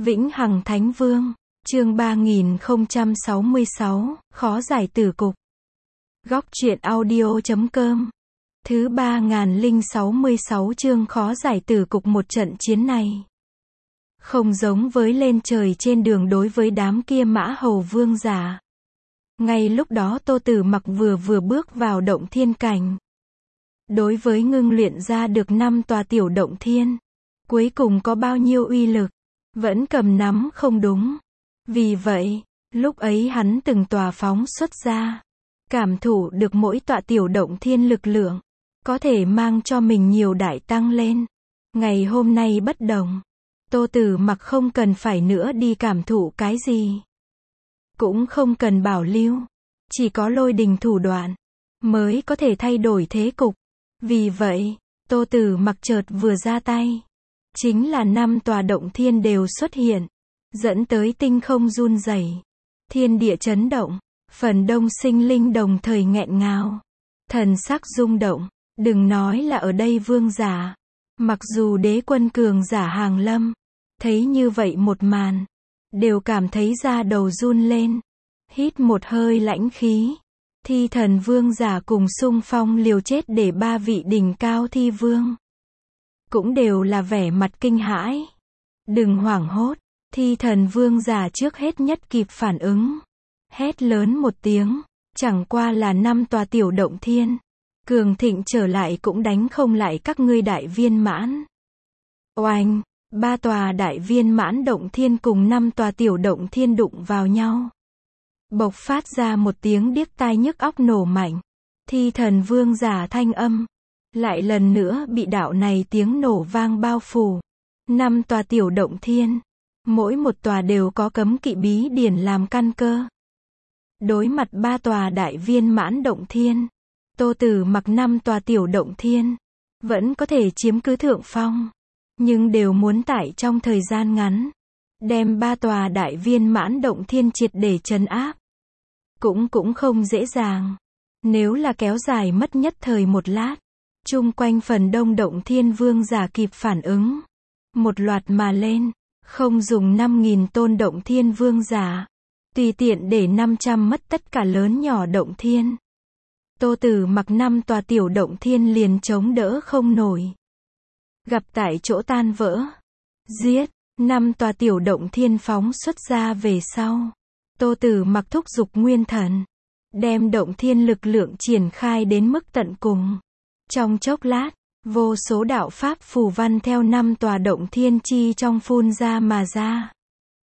Vĩnh Hằng Thánh Vương, chương 3066, khó giải tử cục. Góc truyện audio.com. Thứ 3066 chương khó giải tử cục. Một trận chiến này không giống với lên trời trên đường đối với đám kia Mã Hầu vương giả. Ngay lúc đó Tô Tử Mặc vừa bước vào động thiên cảnh. Đối với ngưng luyện ra được 5 tòa tiểu động thiên, cuối cùng có bao nhiêu uy lực, vẫn cầm nắm không đúng. Vì vậy, lúc ấy hắn từng tòa phóng xuất ra, cảm thụ được mỗi tọa tiểu động thiên lực lượng, có thể mang cho mình nhiều đại tăng lên. Ngày hôm nay bất đồng, Tô Tử Mặc không cần phải nữa đi cảm thụ cái gì, cũng không cần bảo lưu, chỉ có lôi đình thủ đoạn mới có thể thay đổi thế cục. Vì vậy, Tô Tử Mặc chợt vừa ra tay, chính là 5 tòa động thiên đều xuất hiện, dẫn tới tinh không run rẩy, thiên địa chấn động, phần đông sinh linh đồng thời nghẹn ngào, thần sắc rung động. Đừng nói là ở đây vương giả, mặc dù đế quân cường giả hàng lâm, thấy như vậy một màn, đều cảm thấy da đầu run lên, hít một hơi lãnh khí. Thi thần vương giả cùng xung phong liều chết để 3 vị đỉnh cao thi vương, cũng đều là vẻ mặt kinh hãi. Đừng hoảng hốt, thi thần vương giả trước hết nhất kịp phản ứng, hét lớn một tiếng, chẳng qua là 5 tòa tiểu động thiên, cường thịnh trở lại cũng đánh không lại các ngươi đại viên mãn. Oanh, 3 tòa đại viên mãn động thiên cùng 5 tòa tiểu động thiên đụng vào nhau, bộc phát ra một tiếng điếc tai nhức óc nổ mạnh. Thi thần vương giả thanh âm lại lần nữa bị đạo này tiếng nổ vang bao phủ. 5 tòa tiểu động thiên, mỗi một tòa đều có cấm kỵ bí điển làm căn cơ. Đối mặt 3 tòa đại viên mãn động thiên, Tô Tử Mặc 5 tòa tiểu động thiên vẫn có thể chiếm cứ thượng phong, nhưng đều muốn tại trong thời gian ngắn đem 3 tòa đại viên mãn động thiên triệt để trấn áp. Cũng không dễ dàng. Nếu là kéo dài mất nhất thời một lát, chung quanh phần đông động thiên vương giả kịp phản ứng, một loạt mà lên, không dùng 5.000 tôn động thiên vương giả, tùy tiện để 500 mất tất cả lớn nhỏ động thiên. Tô Tử Mặc 5 tòa tiểu động thiên liền chống đỡ không nổi, gặp tại chỗ tan vỡ. Giết, 5 tòa tiểu động thiên phóng xuất ra về sau, Tô Tử Mặc thúc giục nguyên thần, đem động thiên lực lượng triển khai đến mức tận cùng. Trong chốc lát, vô số đạo pháp phù văn theo 5 tòa động thiên chi trong phun ra mà ra.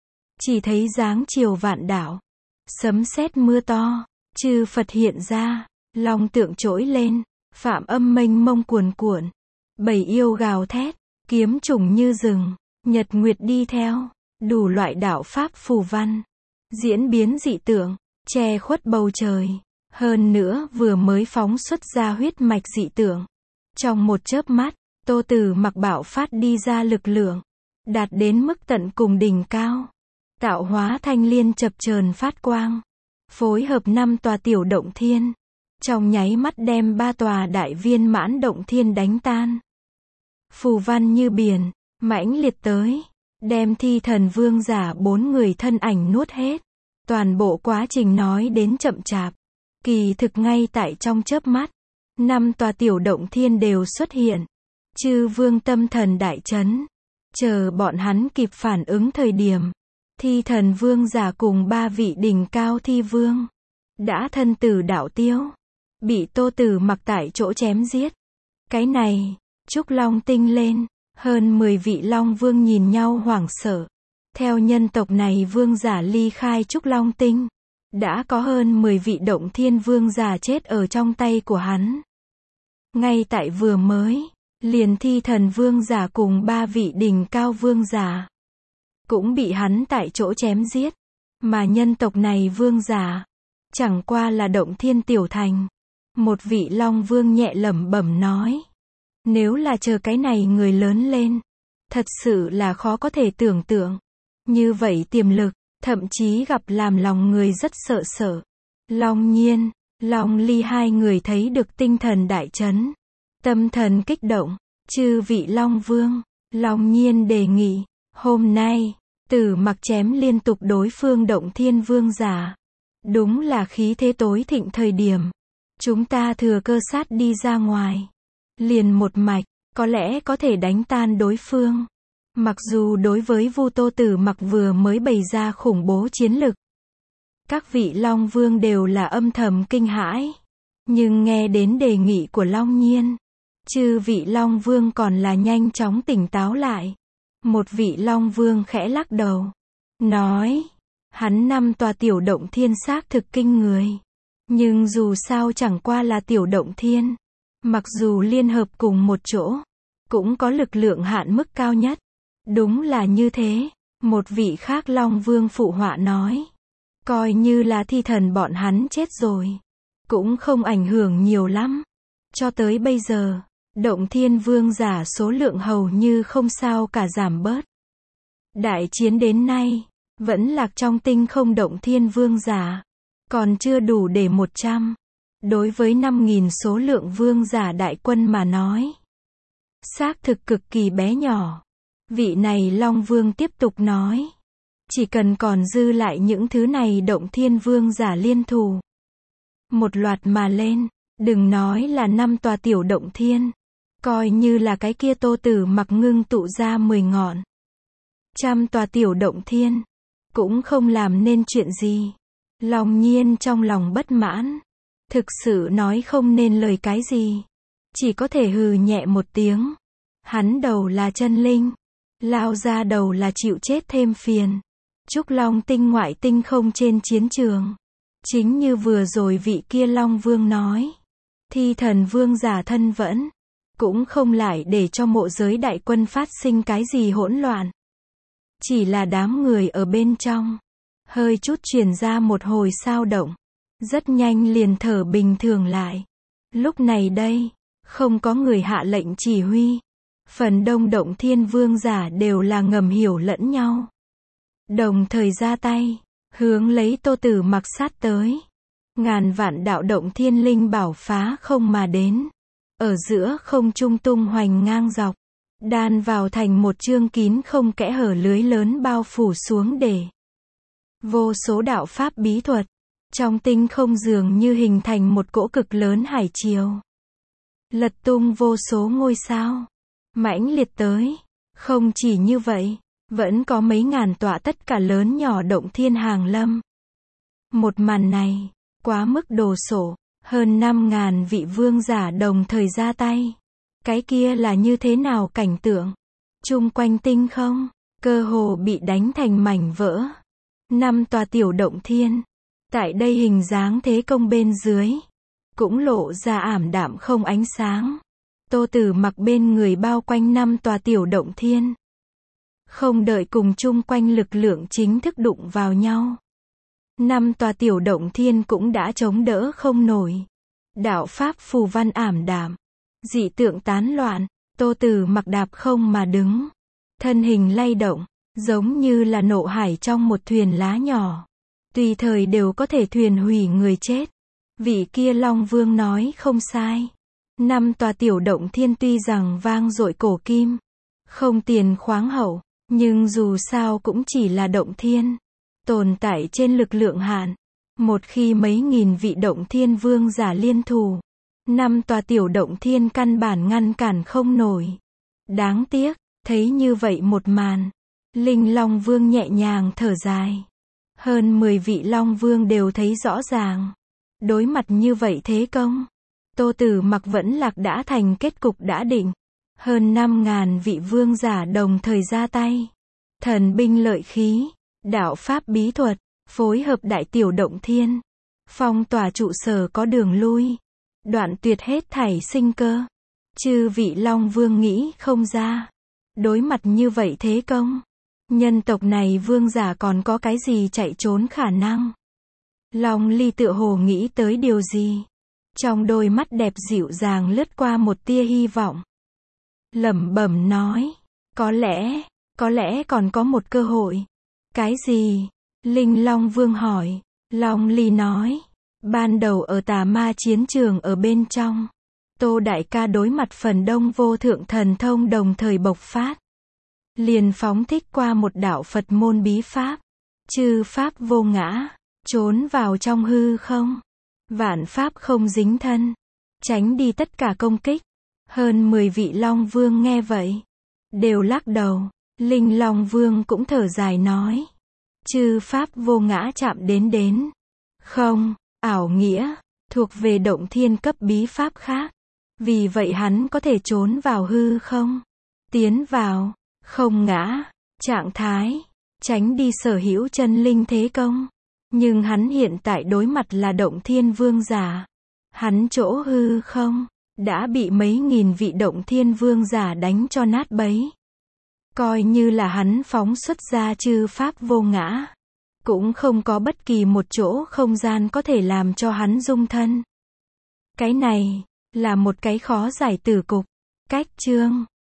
Chỉ thấy dáng chiều vạn đạo, sấm sét mưa to, chư Phật hiện ra, long tượng trỗi lên, phạm âm mênh mông cuồn cuộn, bầy yêu gào thét, kiếm trùng như rừng, nhật nguyệt đi theo, đủ loại đạo pháp phù văn diễn biến dị tượng, che khuất bầu trời. Hơn nữa vừa mới phóng xuất ra huyết mạch dị tượng. Trong một chớp mắt, Tô Tử Mặc bạo phát đi ra lực lượng, đạt đến mức tận cùng đỉnh cao. Tạo hóa thanh liên chập chờn phát quang, phối hợp 5 tòa tiểu động thiên, trong nháy mắt đem 3 tòa đại viên mãn động thiên đánh tan. Phù văn như biển, mãnh liệt tới, đem thi thần vương giả 4 người thân ảnh nuốt hết. Toàn bộ quá trình nói đến chậm chạp, kỳ thực ngay tại trong chớp mắt, 5 tòa tiểu động thiên đều xuất hiện. Chư vương tâm thần đại chấn, chờ bọn hắn kịp phản ứng thời điểm, thi thần vương giả cùng 3 vị đỉnh cao thi vương đã thân tử đạo tiêu, bị Tô Tử Mặc tại chỗ chém giết. Cái này, Trúc Long Tinh lên, hơn 10 vị Long Vương nhìn nhau hoảng sợ. Theo nhân tộc này vương giả ly khai Trúc Long Tinh, đã có hơn 10 vị động thiên vương giả chết ở trong tay của hắn. Ngay tại vừa mới, liền thi thần vương giả cùng 3 vị đỉnh cao vương giả cũng bị hắn tại chỗ chém giết. Mà nhân tộc này vương giả chẳng qua là động thiên tiểu thành. Một vị Long Vương nhẹ lẩm bẩm nói, nếu là chờ cái này người lớn lên, thật sự là khó có thể tưởng tượng. Như vậy tiềm lực, thậm chí gặp làm lòng người rất sợ sợ. Long Nhiên, Long Ly hai người thấy được tinh thần đại chấn, tâm thần kích động. Chư vị Long Vương, Long Nhiên đề nghị, hôm nay Tử Mặc chém liên tục đối phương Động Thiên Vương giả. Đúng là khí thế tối thịnh thời điểm. Chúng ta thừa cơ sát đi ra ngoài. Liền một mạch, có lẽ có thể đánh tan đối phương. Mặc dù đối với Vu Tô Tử Mặc vừa mới bày ra khủng bố chiến lực, các vị Long Vương đều là âm thầm kinh hãi. Nhưng nghe đến đề nghị của Long Nhiên, chư vị Long Vương còn là nhanh chóng tỉnh táo lại. Một vị Long Vương khẽ lắc đầu, nói, hắn 5 tòa tiểu động thiên xác thực kinh người. Nhưng dù sao chẳng qua là tiểu động thiên. Mặc dù liên hợp cùng một chỗ, cũng có lực lượng hạn mức cao nhất. Đúng là như thế, một vị khác Long Vương phụ họa nói. Coi như là thi thần bọn hắn chết rồi, cũng không ảnh hưởng nhiều lắm. Cho tới bây giờ, Động Thiên Vương giả số lượng hầu như không sao cả giảm bớt. Đại chiến đến nay, vẫn lạc trong tinh không Động Thiên Vương giả, còn chưa đủ để 100. Đối với 5.000 số lượng vương giả đại quân mà nói, xác thực cực kỳ bé nhỏ. Vị này Long Vương tiếp tục nói, chỉ cần còn dư lại những thứ này Động Thiên Vương giả liên thủ, một loạt mà lên, đừng nói là 5 tòa tiểu động thiên, coi như là cái kia Tô Tử Mặc ngưng tụ ra 10 ngọn, 100 tòa tiểu động thiên, cũng không làm nên chuyện gì. Long Nhiên trong lòng bất mãn, thực sự nói không nên lời cái gì, chỉ có thể hừ nhẹ một tiếng. Hắn đầu là chân linh, lao ra đầu là chịu chết thêm phiền. Trúc Long tinh ngoại tinh không trên chiến trường, chính như vừa rồi vị kia Long Vương nói, thi thần vương giả thân vẫn, cũng không lại để cho mộ giới đại quân phát sinh cái gì hỗn loạn. Chỉ là đám người ở bên trong, hơi chút truyền ra một hồi sao động, rất nhanh liền thở bình thường lại. Lúc này đây, không có người hạ lệnh chỉ huy. Phần đông Động Thiên Vương giả đều là ngầm hiểu lẫn nhau, đồng thời ra tay, hướng lấy Tô Tử Mặc sát tới. Ngàn vạn đạo Động Thiên linh bảo phá không mà đến, ở giữa không trung tung hoành ngang dọc, đan vào thành một chương kín không kẽ hở lưới lớn bao phủ xuống để vô số đạo pháp bí thuật, trong tinh không dường như hình thành một cỗ cực lớn hải triều, lật tung vô số ngôi sao, mãnh liệt tới. Không chỉ như vậy, vẫn có mấy ngàn tọa tất cả lớn nhỏ Động Thiên hàng lâm. Một màn này, quá mức đồ sộ, hơn 5.000 vị vương giả đồng thời ra tay. Cái kia là như thế nào cảnh tượng? Chung quanh tinh không, cơ hồ bị đánh thành mảnh vỡ. 5 tòa tiểu động thiên, tại đây hình dáng thế công bên dưới, cũng lộ ra ảm đạm không ánh sáng. Tô Tử Mặc bên người bao quanh 5 tòa tiểu động thiên, không đợi cùng chung quanh lực lượng chính thức đụng vào nhau, 5 tòa tiểu động thiên cũng đã chống đỡ không nổi. Đạo pháp phù văn ảm đạm, dị tượng tán loạn. Tô Tử Mặc đạp không mà đứng, thân hình lay động, giống như là nộ hải trong một thuyền lá nhỏ, tùy thời đều có thể thuyền hủy người chết. Vị kia Long Vương nói không sai, 5 tòa tiểu động thiên tuy rằng vang dội cổ kim, không tiền khoáng hậu, nhưng dù sao cũng chỉ là động thiên, tồn tại trên lực lượng hạn. Một khi mấy nghìn vị Động Thiên Vương giả liên thủ, 5 tòa tiểu động thiên căn bản ngăn cản không nổi. Đáng tiếc, thấy như vậy một màn, Linh Long Vương nhẹ nhàng thở dài. Hơn 10 vị Long Vương đều thấy rõ ràng, đối mặt như vậy thế công, Tô Tử Mặc vẫn lạc đã thành kết cục đã định. Hơn 5.000 vị vương giả đồng thời ra tay, thần binh lợi khí, đạo pháp bí thuật, phối hợp đại tiểu động thiên, phong tỏa trụ sở có đường lui, đoạn tuyệt hết thảy sinh cơ. Chư vị Long Vương nghĩ không ra, đối mặt như vậy thế công, nhân tộc này vương giả còn có cái gì chạy trốn khả năng. Long Ly tựa hồ nghĩ tới điều gì, trong đôi mắt đẹp dịu dàng lướt qua một tia hy vọng, lẩm bẩm nói, có lẽ còn có một cơ hội. Cái gì? Linh Long Vương hỏi. Long Ly nói, ban đầu ở tà ma chiến trường ở bên trong, Tô đại ca đối mặt phần đông vô thượng thần thông đồng thời bộc phát. liền phóng thích qua một đạo Phật môn bí pháp. Chư pháp vô ngã, trốn vào trong hư không. Vạn pháp không dính thân, tránh đi tất cả công kích. Hơn 10 vị Long Vương nghe vậy, đều lắc đầu. Linh Long Vương cũng thở dài nói. Chư pháp vô ngã chạm đến. Không, ảo nghĩa, thuộc về động thiên cấp bí pháp khác. Vì vậy hắn có thể trốn vào hư không. Tiến vào, không ngã, trạng thái, tránh đi sở hữu chân linh thế công. Nhưng hắn hiện tại đối mặt là động thiên vương giả. Hắn chỗ hư không, đã bị mấy nghìn vị động thiên vương giả đánh cho nát bấy. Coi như là hắn phóng xuất ra chư pháp vô ngã, cũng không có bất kỳ một chỗ không gian có thể làm cho hắn dung thân. Cái này, là một cái khó giải tử cục. Cách chương